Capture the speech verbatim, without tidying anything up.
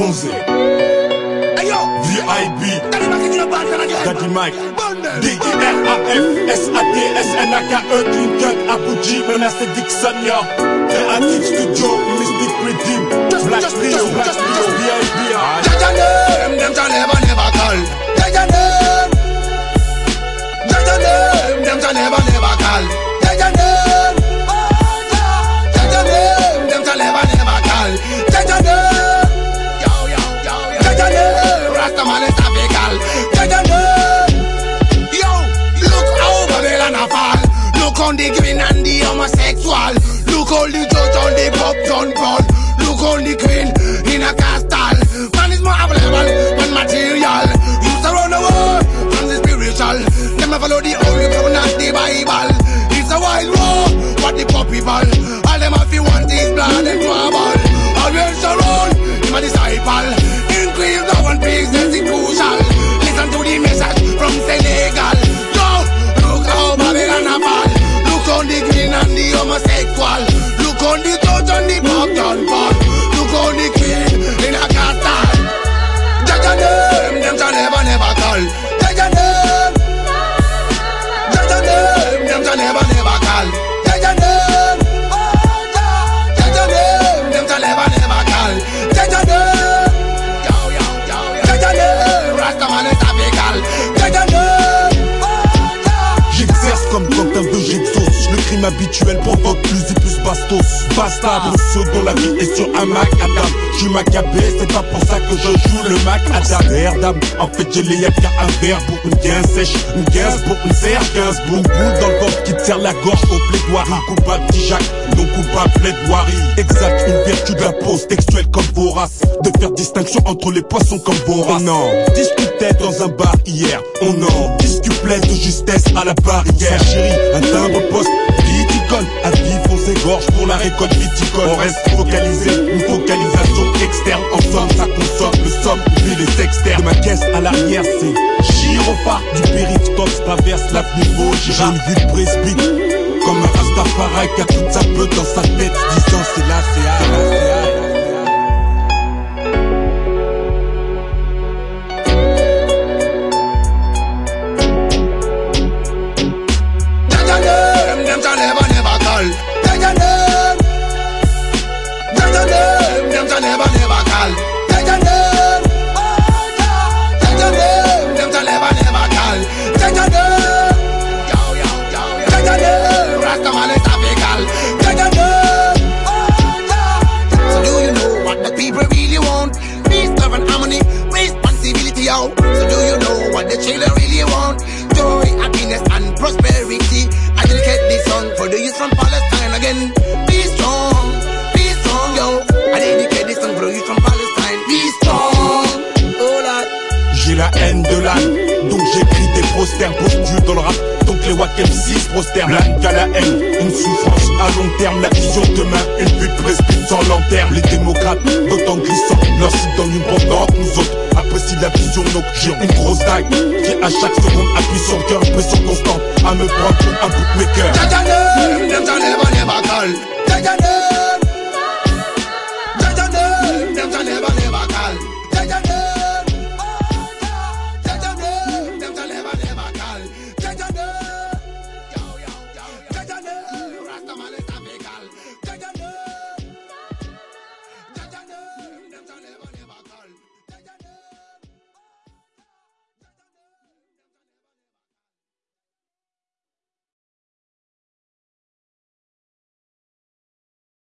Gonzé, V I B, Daddy Mike, D I R A F, S A T S N A K E, Clinton, Abuji, Menace Dixon, yo. Creative Studio, Mystic Redeem, Black Trio, Black Trio, V I B. Jaja name, them shall never, never call. Jaja name, Jaja name, them shall never, never call. Jaja name, Jaja name, them shall never, never call. Jaja name, yo, yo, yo, yo. Jaja name, Rastaman is tropical. Jaja name, yo, look how Babylon a fall. Look on the queen and the homosexual. Look on the judge on the pop John Paul. Look on the queen in a castle. Man is more available than material. Used to run away from the spiritual. Them a follow the Holy Bible, not the Bible. It's a wild war, what the poor people. All them have to want is blood and trouble. Always surround him a disciple. Increase love and peace, that's the crucial. Listen to the message from Senegal. Yo, look how Babylon a fall. Look on the green and the homosexual. Look on the judge and the pop John Paul. Look on the queen in a castle. Jaja name, them shall never, never call. Jaja name, Jaja name, them shall never, never call. Jaja name, Jaja name, them shall never, never call. Jaja name, yo, yo, yo, yo. Jaja name, Rastaman est tropical. Jaja name, j'exerce comme Quentin de Gexos. Le crime habituel provoque plus et plus bastos. Basta pour ceux dont la vie est sur un Mac Adam. Je suis macabé, c'est pas pour ça que je joue le Mac Adam. Verdam, en fait j'ai les yeux qu'à un verre pour une gain sèche, une quinze pour une serre, quinze boum boum dans le ventre qui te serre la gorge au plaidoirie. Coupable dit Jacques, non coupable plaidoirie. Exact, une vertu de la pose textuelle comme vorace. De faire distinction entre les poissons comme vorace. On en discutait dans un bar hier. On en discutait de justesse à la barrière. Sa chérie, un timbre poste viticole. À vivre on s'égorge pour la récolte viticole. On reste focalisé, une focalisation externe. En somme, ça consomme le somme, puis les externes. De ma caisse à l'arrière, c'est gyrophare. Du périphtose traverse l'avenue Vaugirard. J'ai une vue de presbyte, comme un Rastafari qui a toute sa peau dans sa tête. Disant c'est là, c'est à là, c'est à. them shall never, never call. Jaja name, Jaja name, them shall never, never call. Jaja name, Jaja name, them shall never, never call. Jaja name, yo, yo, yo, yo. Jaja name, Rastaman is tropical. Jaja name, so do you know what the people really want? Peace, love and harmony, responsibility, yo. So do you know what the children really want? Joy, happiness and prosperity. I dedicate this song for the youth from Palestine again. Be strong, be strong, yo. I dedicate this song for the youth from Palestine. Be strong, oh Lord. J'ai la haine de l'âne, donc j'écris des prosternes postus dans le rap. Donc les Wack M C se prosternent. L'âne qu'a la haine, une souffrance à long terme. La vision demain, une vue de presbyte sans lanterne. Les démocrates, votent en glissant, leur site dans une bande d'or. Nous autres apprécient la vision, donc j'ai une grosse dague qui à chaque seconde appuie sur le cœur, pression constante à me prendre pour un bookmaker. Jaja name, them shall never, never call.